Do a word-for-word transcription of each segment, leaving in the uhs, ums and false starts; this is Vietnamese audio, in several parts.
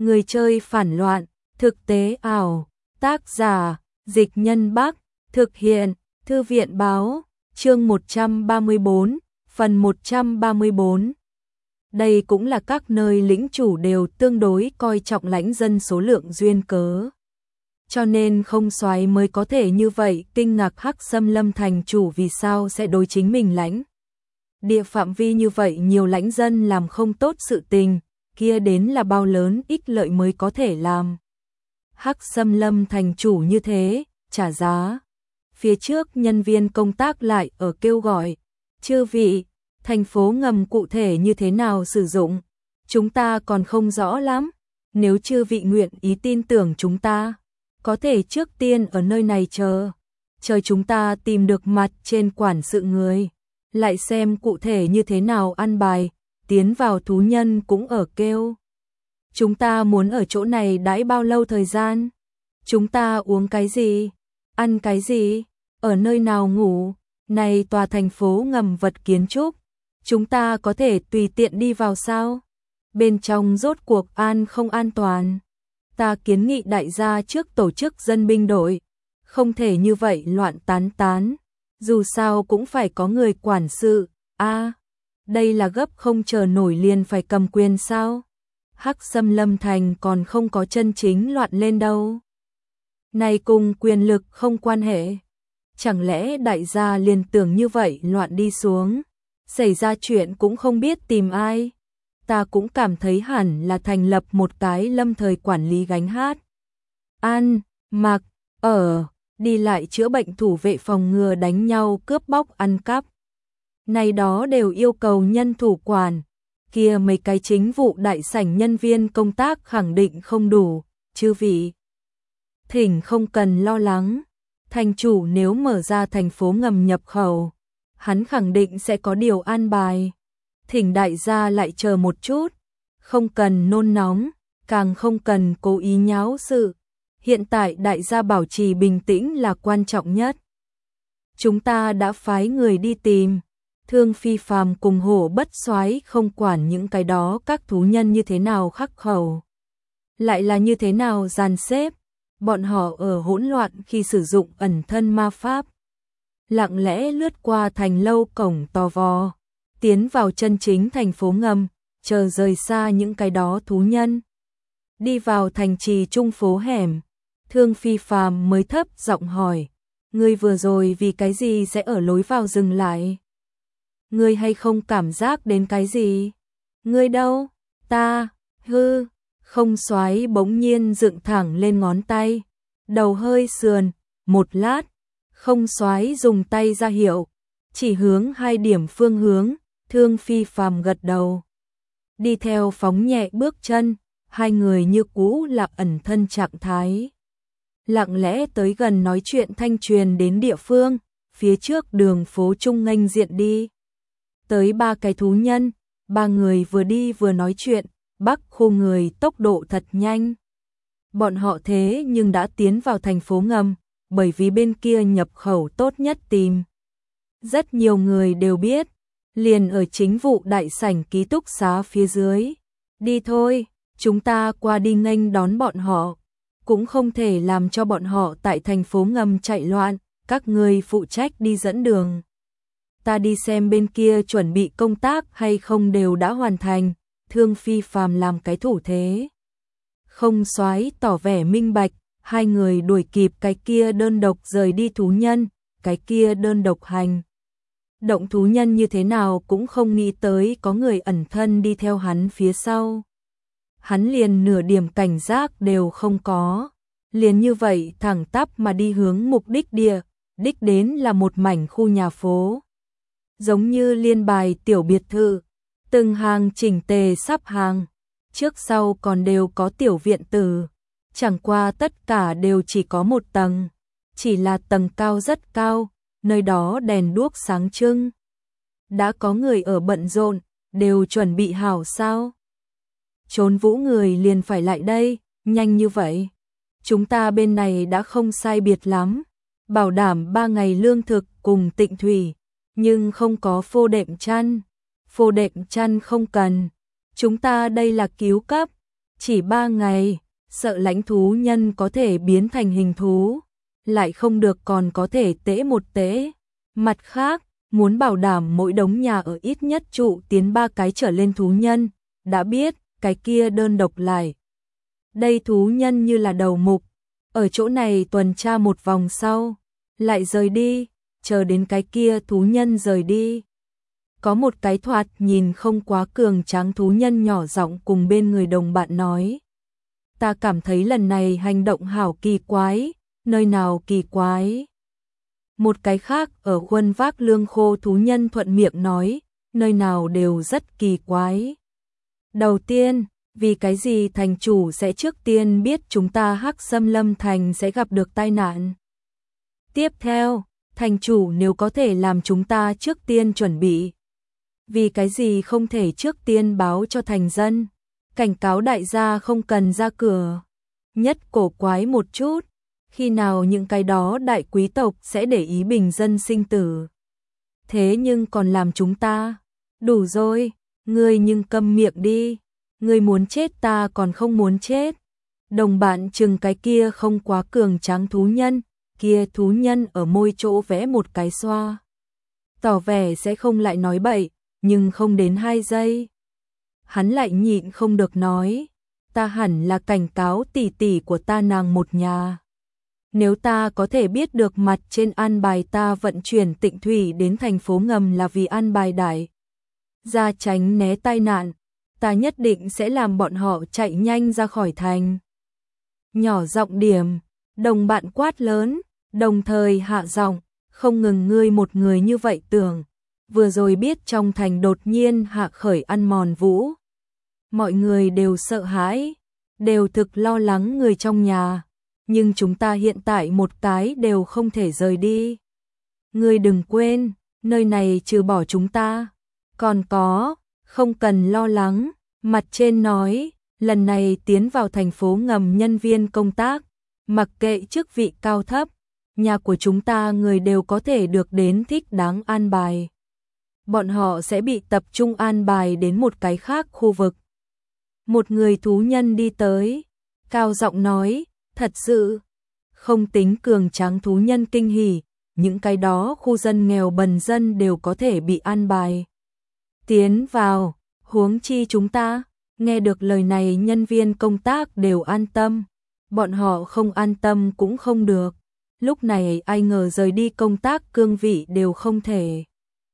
Người chơi phản loạn, thực tế ảo, tác giả, Dịch Nhân Bắc, thực hiện, Thư viện Báo, chương một trăm ba mươi bốn, phần một trăm ba mươi bốn. Đây cũng là các nơi lĩnh chủ đều tương đối coi trọng lãnh dân số lượng duyên cớ. Cho nên không soái mới có thể như vậy kinh ngạc Hắc Xâm Lâm thành chủ vì sao sẽ đối chính mình lãnh. Địa phạm vi như vậy nhiều lãnh dân làm không tốt sự tình, kia đến là bao lớn ích lợi mới có thể làm. Hắc Xâm Lâm thành chủ như thế, trả giá. Phía trước nhân viên công tác lại ở kêu gọi, chư vị, thành phố ngầm cụ thể như thế nào sử dụng, chúng ta còn không rõ lắm, nếu chư vị nguyện ý tin tưởng chúng ta, có thể trước tiên ở nơi này chờ, chờ chúng ta tìm được mặt trên quản sự người, lại xem cụ thể như thế nào ăn bài, tiến vào thú nhân cũng ở kêu. Chúng ta muốn ở chỗ này đãi bao lâu thời gian? Chúng ta uống cái gì? Ăn cái gì? Ở nơi nào ngủ? Này tòa thành phố ngầm vật kiến trúc, chúng ta có thể tùy tiện đi vào sao? Bên trong rốt cuộc an không an toàn? Ta kiến nghị đại gia trước tổ chức dân binh đội, không thể như vậy loạn tán tán, dù sao cũng phải có người quản sự. A, à, đây là gấp không chờ nổi liền phải cầm quyền sao? Hắc Xâm Lâm thành còn không có chân chính loạn lên đâu. Này cùng quyền lực không quan hệ. Chẳng lẽ đại gia liền tưởng như vậy loạn đi xuống, xảy ra chuyện cũng không biết tìm ai. Ta cũng cảm thấy hẳn là thành lập một cái lâm thời quản lý gánh hát. Ăn, mặc, ở, đi lại chữa bệnh thủ vệ phòng ngừa đánh nhau cướp bóc ăn cắp. Này đó đều yêu cầu nhân thủ quản. Kia mấy cái chính vụ đại sảnh nhân viên công tác khẳng định không đủ, chư vị. Thỉnh không cần lo lắng, thành chủ nếu mở ra thành phố ngầm nhập khẩu, hắn khẳng định sẽ có điều an bài. Thỉnh đại gia lại chờ một chút, không cần nôn nóng, càng không cần cố ý nháo sự. Hiện tại đại gia bảo trì bình tĩnh là quan trọng nhất. Chúng ta đã phái người đi tìm. Thương Phi Phàm cùng Hổ Bất Soái không quản những cái đó các thú nhân như thế nào khắc khẩu, lại là như thế nào dàn xếp, bọn họ ở hỗn loạn khi sử dụng ẩn thân ma pháp, lặng lẽ lướt qua thành lâu cổng to vò, tiến vào chân chính thành phố ngầm, chờ rời xa những cái đó thú nhân. Đi vào thành trì trung phố hẻm, Thương Phi Phàm mới thấp giọng hỏi, ngươi vừa rồi vì cái gì sẽ ở lối vào dừng lại? Ngươi hay không cảm giác đến cái gì? Ngươi đâu? Ta, hư, không soái bỗng nhiên dựng thẳng lên ngón tay, đầu hơi sườn, một lát, không soái dùng tay ra hiệu, chỉ hướng hai điểm phương hướng, Thương Phi Phàm gật đầu. Đi theo phóng nhẹ bước chân, hai người như cũ là ẩn thân trạng thái. Lặng lẽ tới gần nói chuyện thanh truyền đến địa phương, phía trước đường phố trung nghênh diện đi. Tới ba cái thú nhân, ba người vừa đi vừa nói chuyện, bắc khu người tốc độ thật nhanh. Bọn họ thế nhưng đã tiến vào thành phố ngầm, bởi vì bên kia nhập khẩu tốt nhất tìm. Rất nhiều người đều biết, liền ở chính vụ đại sảnh ký túc xá phía dưới. Đi thôi, chúng ta qua đi nghênh đón bọn họ, cũng không thể làm cho bọn họ tại thành phố ngầm chạy loạn, các người phụ trách đi dẫn đường. Ta đi xem bên kia chuẩn bị công tác hay không đều đã hoàn thành. Thương Phi Phàm làm cái thủ thế. Không soái tỏ vẻ minh bạch, hai người đuổi kịp cái kia đơn độc rời đi thú nhân, cái kia đơn độc hành. Động thú nhân như thế nào cũng không nghĩ tới có người ẩn thân đi theo hắn phía sau. Hắn liền nửa điểm cảnh giác đều không có. Liền như vậy thẳng tắp mà đi hướng mục đích địa, đích đến là một mảnh khu nhà phố. Giống như liên bài tiểu biệt thự, từng hàng chỉnh tề sắp hàng, trước sau còn đều có tiểu viện tử, chẳng qua tất cả đều chỉ có một tầng, chỉ là tầng cao rất cao, nơi đó đèn đuốc sáng trưng. Đã có người ở bận rộn, đều chuẩn bị hảo sao? Trốn vũ người liền phải lại đây, nhanh như vậy. Chúng ta bên này đã không sai biệt lắm, bảo đảm ba ngày lương thực cùng tịnh thủy. Nhưng không có phô đệm chăn, phô đệm chăn không cần, chúng ta đây là cứu cấp, Chỉ ba ngày, sợ lãnh thú nhân có thể biến thành hình thú, lại không được còn có thể tễ một tễ. Mặt khác, muốn bảo đảm mỗi đống nhà ở ít nhất trụ tiến ba cái trở lên thú nhân, đã biết, cái kia đơn độc lại. Đây thú nhân như là đầu mục, ở chỗ này tuần tra một vòng sau, lại rời đi, chờ đến cái kia thú nhân rời đi. Có một cái thoạt nhìn không quá cường tráng thú nhân nhỏ giọng cùng bên người đồng bạn nói. Ta cảm thấy lần này hành động hảo kỳ quái, nơi nào kỳ quái. Một cái khác ở khuôn vác lương khô thú nhân thuận miệng nói, nơi nào đều rất kỳ quái. Đầu tiên, vì cái gì thành chủ sẽ trước tiên biết chúng ta Hắc Xâm Lâm Thành sẽ gặp được tai nạn. Tiếp theo, thành chủ nếu có thể làm chúng ta trước tiên chuẩn bị. Vì cái gì không thể trước tiên báo cho thành dân, cảnh cáo đại gia không cần ra cửa. Nhất cổ quái một chút, khi nào những cái đó đại quý tộc sẽ để ý bình dân sinh tử. Thế nhưng còn làm chúng ta, đủ rồi, ngươi nhưng câm miệng đi, ngươi muốn chết ta còn không muốn chết. Đồng bạn chừng cái kia không quá cường tráng thú nhân, kia thú nhân ở môi chỗ vẽ một cái xoa. Tỏ vẻ sẽ không lại nói bậy, nhưng không đến hai giây. Hắn lại nhịn không được nói, ta hẳn là cảnh cáo tỷ tỷ của ta nàng một nhà. Nếu ta có thể biết được mặt trên an bài ta vận chuyển Tịnh Thủy đến thành phố ngầm là vì an bài đại gia tránh né tai nạn, ta nhất định sẽ làm bọn họ chạy nhanh ra khỏi thành. Nhỏ giọng điểm, đồng bạn quát lớn, đồng thời hạ giọng, không ngừng ngươi một người như vậy tưởng, vừa rồi biết trong thành đột nhiên hạ khởi ăn mòn vũ. Mọi người đều sợ hãi, đều thực lo lắng người trong nhà, nhưng chúng ta hiện tại một cái đều không thể rời đi. Ngươi đừng quên, nơi này trừ bỏ chúng ta, còn có, không cần lo lắng, mặt trên nói, lần này tiến vào thành phố ngầm nhân viên công tác, mặc kệ chức vị cao thấp, nhà của chúng ta người đều có thể được đến thích đáng an bài. Bọn họ sẽ bị tập trung an bài đến một cái khác khu vực. Một người thú nhân đi tới, cao giọng nói, thật sự, không tính cường tráng thú nhân kinh hỉ, những cái đó khu dân nghèo bần dân đều có thể bị an bài. Tiến vào, huống chi chúng ta, nghe được lời này nhân viên công tác đều an tâm, bọn họ không an tâm cũng không được, lúc này ai ngờ rời đi công tác cương vị đều không thể.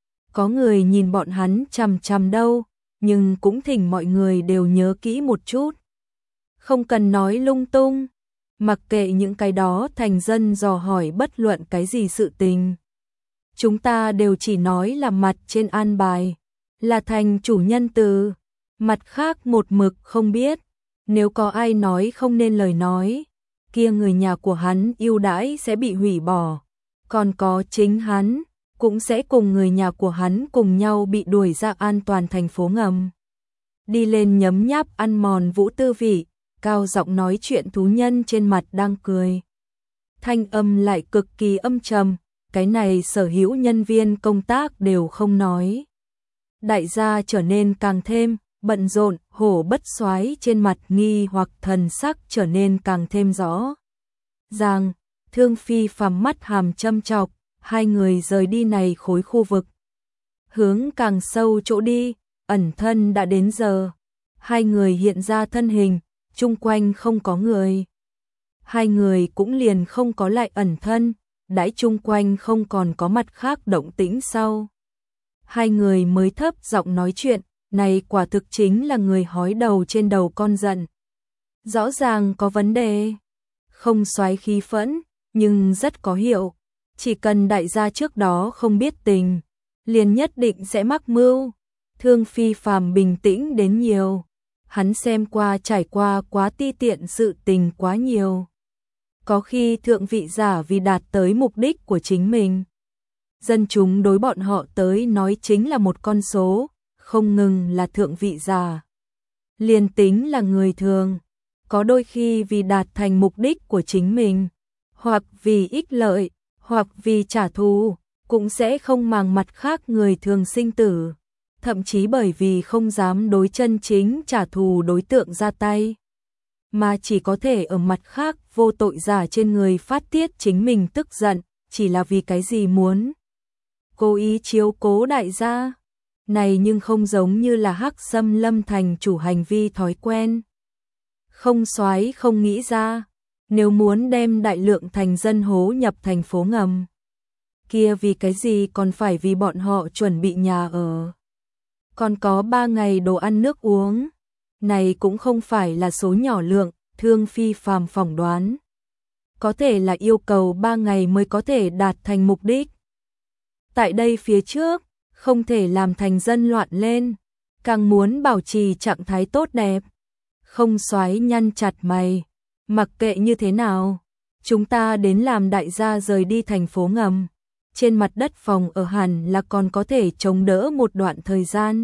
Có người nhìn bọn hắn chằm chằm đâu, nhưng cũng thỉnh mọi người đều nhớ kỹ một chút. Không cần nói lung tung, mặc kệ những cái đó thành dân dò hỏi bất luận cái gì sự tình. Chúng ta đều chỉ nói là mặt trên an bài, là thành chủ nhân từ, mặt khác một mực không biết. Nếu có ai nói không nên lời nói, kia người nhà của hắn ưu đãi sẽ bị hủy bỏ, còn có chính hắn cũng sẽ cùng người nhà của hắn cùng nhau bị đuổi ra an toàn thành phố ngầm. Đi lên nhấm nháp ăn mòn vũ tư vị, cao giọng nói chuyện thú nhân trên mặt đang cười. Thanh âm lại cực kỳ âm trầm, cái này sở hữu nhân viên công tác đều không nói. Đại gia trở nên càng thêm bận rộn, hổ bất soái trên mặt nghi hoặc thần sắc trở nên càng thêm rõ. Giang, Thương Phi phàm mắt hàm châm chọc, hai người rời đi này khối khu vực. Hướng càng sâu chỗ đi, ẩn thân đã đến giờ. Hai người hiện ra thân hình, chung quanh không có người. Hai người cũng liền không có lại ẩn thân, đãi chung quanh không còn có mặt khác động tĩnh sau. Hai người mới thấp giọng nói chuyện, này quả thực chính là người hói đầu trên đầu con giận. Rõ ràng có vấn đề, không xoáy khí phẫn, nhưng rất có hiệu. Chỉ cần đại gia trước đó không biết tình, liền nhất định sẽ mắc mưu. Thương Phi phàm bình tĩnh đến nhiều, hắn xem qua trải qua quá ti tiện sự tình quá nhiều. Có khi thượng vị giả vì đạt tới mục đích của chính mình, dân chúng đối bọn họ tới nói chính là một con số, không ngừng là thượng vị giả. Liền tính là người thường, có đôi khi vì đạt thành mục đích của chính mình, hoặc vì ích lợi, hoặc vì trả thù, cũng sẽ không màng mặt khác người thường sinh tử, thậm chí bởi vì không dám đối chân chính trả thù đối tượng ra tay, mà chỉ có thể ở mặt khác vô tội giả trên người phát tiết chính mình tức giận, chỉ là vì cái gì muốn cố ý chiếu cố đại gia. Này nhưng không giống như là Hắc Xâm Lâm thành chủ hành vi thói quen. Không Soái không nghĩ ra, nếu muốn đem đại lượng thành dân hố nhập thành phố ngầm, kia vì cái gì còn phải vì bọn họ chuẩn bị nhà ở. Còn có ba ngày đồ ăn nước uống, này cũng không phải là số nhỏ lượng, Thương Phi Phàm phỏng đoán. Có thể là yêu cầu ba ngày mới có thể đạt thành mục đích. Tại đây phía trước, không thể làm thành dân loạn lên, càng muốn bảo trì trạng thái tốt đẹp. Không Soái nhăn chặt mày, mặc kệ như thế nào, chúng ta đến làm đại gia rời đi thành phố ngầm. Trên mặt đất phòng ở hẳn là còn có thể chống đỡ một đoạn thời gian.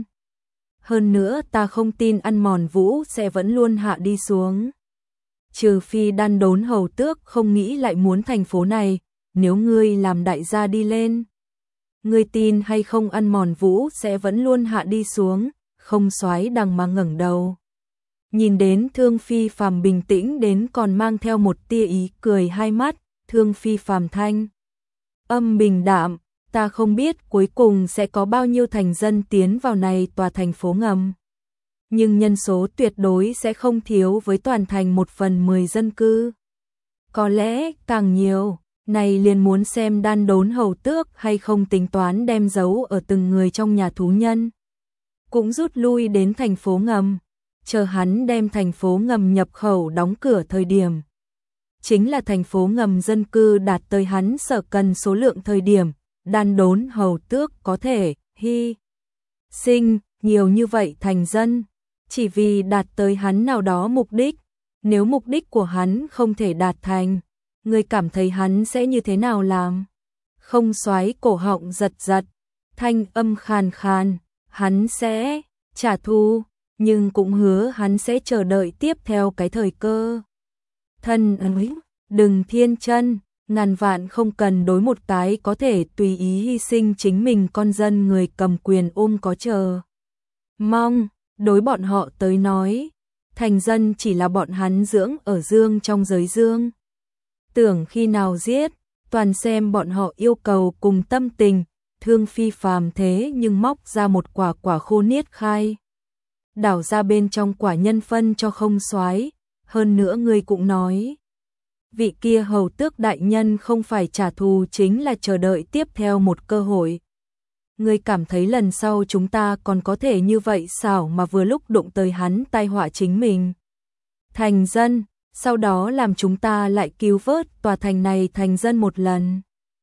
Hơn nữa ta không tin ăn mòn vũ sẽ vẫn luôn hạ đi xuống. Trừ phi Đan Đốn hầu tước không nghĩ lại muốn thành phố này, nếu ngươi làm đại gia đi lên. Ngươi tin hay không ăn mòn vũ sẽ vẫn luôn hạ đi xuống, Không Soái đằng mà ngẩng đầu. Nhìn đến Thương Phi Phàm bình tĩnh đến còn mang theo một tia ý cười hai mắt, Thương Phi Phàm thanh âm bình đạm, ta không biết cuối cùng sẽ có bao nhiêu thành dân tiến vào này tòa thành phố ngầm. Nhưng nhân số tuyệt đối sẽ không thiếu với toàn thành một phần mười dân cư. Có lẽ càng nhiều, này liền muốn xem Đan Đốn hầu tước hay không tính toán đem giấu ở từng người trong nhà thú nhân. Cũng rút lui đến thành phố ngầm, chờ hắn đem thành phố ngầm nhập khẩu đóng cửa thời điểm. Chính là thành phố ngầm dân cư đạt tới hắn sở cần số lượng thời điểm, Đan Đốn hầu tước có thể hy sinh nhiều như vậy thành dân, chỉ vì đạt tới hắn nào đó mục đích. Nếu mục đích của hắn không thể đạt thành, người cảm thấy hắn sẽ như thế nào làm? Không Soái cổ họng giật giật, thanh âm khàn khàn, hắn sẽ trả thù, nhưng cũng hứa hắn sẽ chờ đợi tiếp theo cái thời cơ. Thân ấy, đừng thiên chân, ngàn vạn không cần đối một cái có thể tùy ý hy sinh chính mình con dân người cầm quyền ôm có chờ mong, đối bọn họ tới nói, thành dân chỉ là bọn hắn dưỡng ở dương trong giới dương. Tưởng khi nào giết, toàn xem bọn họ yêu cầu cùng tâm tình. Thương Phi Phàm thế nhưng móc ra một quả quả khô niết khai, đảo ra bên trong quả nhân phân cho Không Soái. Hơn nữa ngươi cũng nói, vị kia hầu tước đại nhân không phải trả thù chính là chờ đợi tiếp theo một cơ hội. Ngươi cảm thấy lần sau chúng ta còn có thể như vậy sao mà vừa lúc đụng tới hắn tai họa chính mình. Thành dân, sau đó làm chúng ta lại cứu vớt tòa thành này thành dân một lần.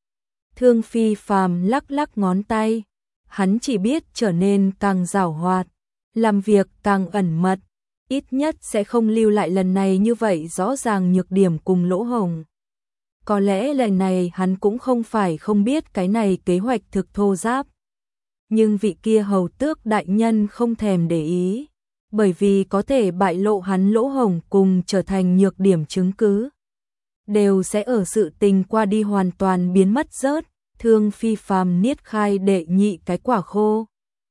Thương Phi Phàm lắc lắc ngón tay, hắn chỉ biết trở nên càng giảo hoạt, làm việc càng ẩn mật, ít nhất sẽ không lưu lại lần này như vậy rõ ràng nhược điểm cùng lỗ hổng. Có lẽ lần này hắn cũng không phải không biết cái này kế hoạch thực thô giáp. Nhưng vị kia hầu tước đại nhân không thèm để ý, bởi vì có thể bại lộ hắn lỗ hổng cùng trở thành nhược điểm chứng cứ, đều sẽ ở sự tình qua đi hoàn toàn biến mất rớt. Thương Phi Phàm niết khai đệ nhị cái quả khô.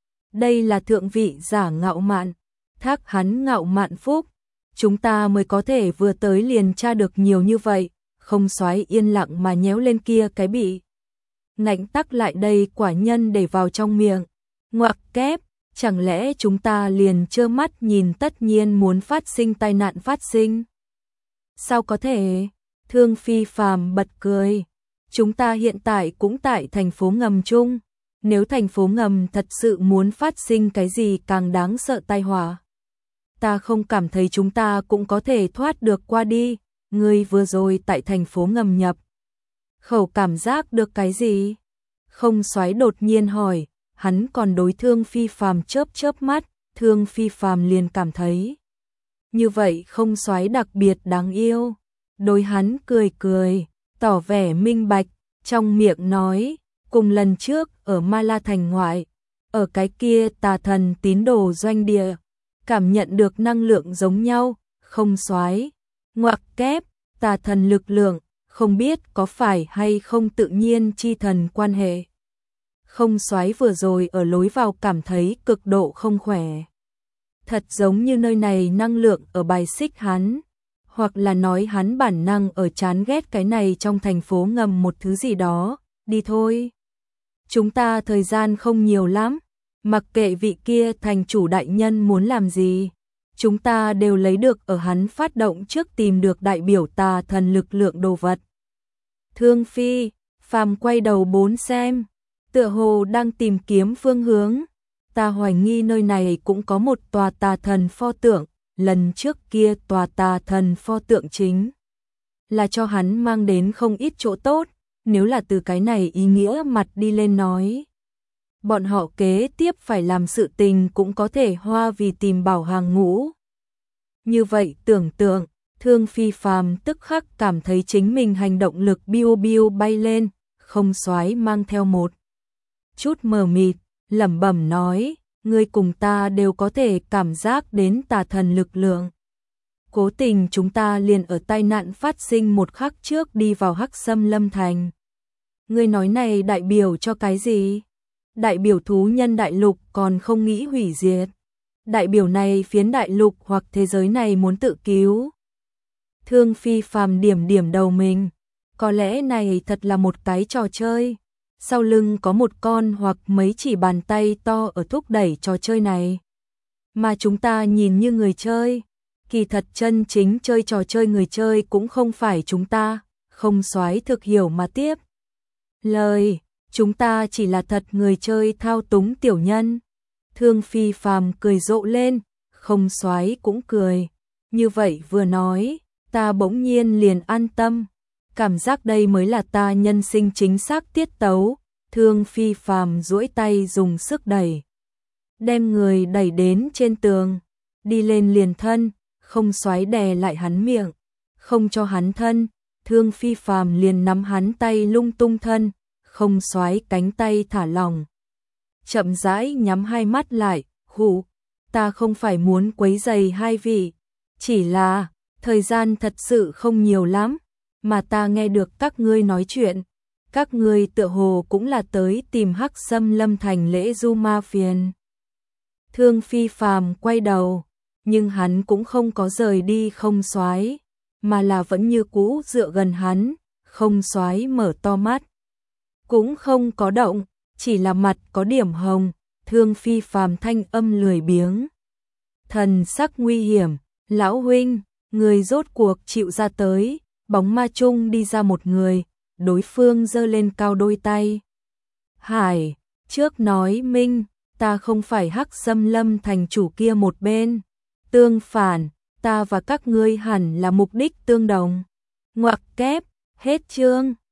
Đây là thượng vị giả ngạo mạn, thác hắn ngạo mạn phúc, chúng ta mới có thể vừa tới liền tra được nhiều như vậy. Không Soái yên lặng mà nhéo lên kia cái bị ngạnh tắc lại đây quả nhân để vào trong miệng. Ngoặc kép, chẳng lẽ chúng ta liền trơ mắt nhìn tất nhiên muốn phát sinh tai nạn phát sinh? Sao có thể? Thương Phi Phàm bật cười. Chúng ta hiện tại cũng tại thành phố ngầm chung. Nếu thành phố ngầm thật sự muốn phát sinh cái gì càng đáng sợ tai họa, ta không cảm thấy chúng ta cũng có thể thoát được qua đi. Ngươi vừa rồi tại thành phố ngầm nhập khẩu cảm giác được cái gì? Không Soái đột nhiên hỏi, hắn còn đối Thương Phi Phàm chớp chớp mắt. Thương Phi Phàm liền cảm thấy như vậy Không Soái đặc biệt đáng yêu, đối hắn cười cười, tỏ vẻ minh bạch, trong miệng nói, cùng lần trước ở Ma La thành ngoại, ở cái kia tà thần tín đồ doanh địa, cảm nhận được năng lượng giống nhau. Không Soái, ngoặc kép, tà thần lực lượng, không biết có phải hay không tự nhiên chi thần quan hệ. Không Soái vừa rồi ở lối vào cảm thấy cực độ không khỏe. Thật giống như nơi này năng lượng ở bài xích hắn, Hoặc là nói hắn bản năng ở chán ghét cái này trong thành phố ngầm một thứ gì đó, đi thôi. Chúng ta thời gian không nhiều lắm, mặc kệ vị kia thành chủ đại nhân muốn làm gì. Chúng ta đều lấy được ở hắn phát động trước tìm được đại biểu tà thần lực lượng đồ vật. Thương Phi, Phàm quay đầu bốn xem, tựa hồ đang tìm kiếm phương hướng. Ta hoài nghi nơi này cũng có một tòa tà thần pho tượng, lần trước kia tòa tà thần pho tượng chính là cho hắn mang đến không ít chỗ tốt, nếu là từ cái này ý nghĩa mặt đi lên nói. Bọn họ kế tiếp phải làm sự tình cũng có thể hoa vì tìm bảo hàng ngũ. Như vậy tưởng tượng, Thương Phi Phàm tức khắc cảm thấy chính mình hành động lực biu biu bay lên, không xoái mang theo một chút mờ mịt, lẩm bẩm nói, ngươi cùng ta đều có thể cảm giác đến tà thần lực lượng. Cố tình chúng ta liền ở tai nạn phát sinh một khắc trước đi vào Hắc Sâm Lâm Thành. Ngươi nói này đại biểu cho cái gì? Đại biểu thú nhân đại lục còn không nghĩ hủy diệt. Đại biểu này phiến đại lục hoặc thế giới này muốn tự cứu. Thương Phi Phàm điểm điểm đầu mình. Có lẽ này thật là một cái trò chơi. Sau lưng có một con hoặc mấy chỉ bàn tay to ở thúc đẩy trò chơi này. Mà chúng ta nhìn như người chơi. Kỳ thật chân chính chơi trò chơi người chơi cũng không phải chúng ta. Không soái thực hiểu mà tiếp. Lời, chúng ta chỉ là thật người chơi thao túng tiểu nhân. Thương Phi Phàm cười rộ lên, không soái cũng cười. Như vậy vừa nói, ta bỗng nhiên liền an tâm. Cảm giác đây mới là ta nhân sinh chính xác tiết tấu. Thương Phi Phàm duỗi tay dùng sức đẩy, đem người đẩy đến trên tường, đi lên liền thân, không soái đè lại hắn miệng, không cho hắn thân. Thương Phi Phàm liền nắm hắn tay lung tung thân, không soái cánh tay thả lỏng. Chậm rãi nhắm hai mắt lại, hù, ta không phải muốn quấy rầy hai vị, chỉ là thời gian thật sự không nhiều lắm, mà ta nghe được các ngươi nói chuyện, các ngươi tựa hồ cũng là tới tìm Hắc Sâm Lâm Thành lễ du ma phiền. Thương Phi Phàm quay đầu, nhưng hắn cũng không có rời đi không soái, mà là vẫn như cũ dựa gần hắn. Không soái mở to mắt, cũng không có động, chỉ là mặt có điểm hồng. Thương Phi Phàm thanh âm lười biếng, thần sắc nguy hiểm, lão huynh, người rốt cuộc chịu ra tới. Bóng ma chung đi ra một người, đối phương giơ lên cao đôi tay. Hải, trước nói minh, ta không phải Hắc Sâm Lâm Thành chủ kia một bên. Tương phản, ta và các ngươi hẳn là mục đích tương đồng. Ngoặc kép, hết chương.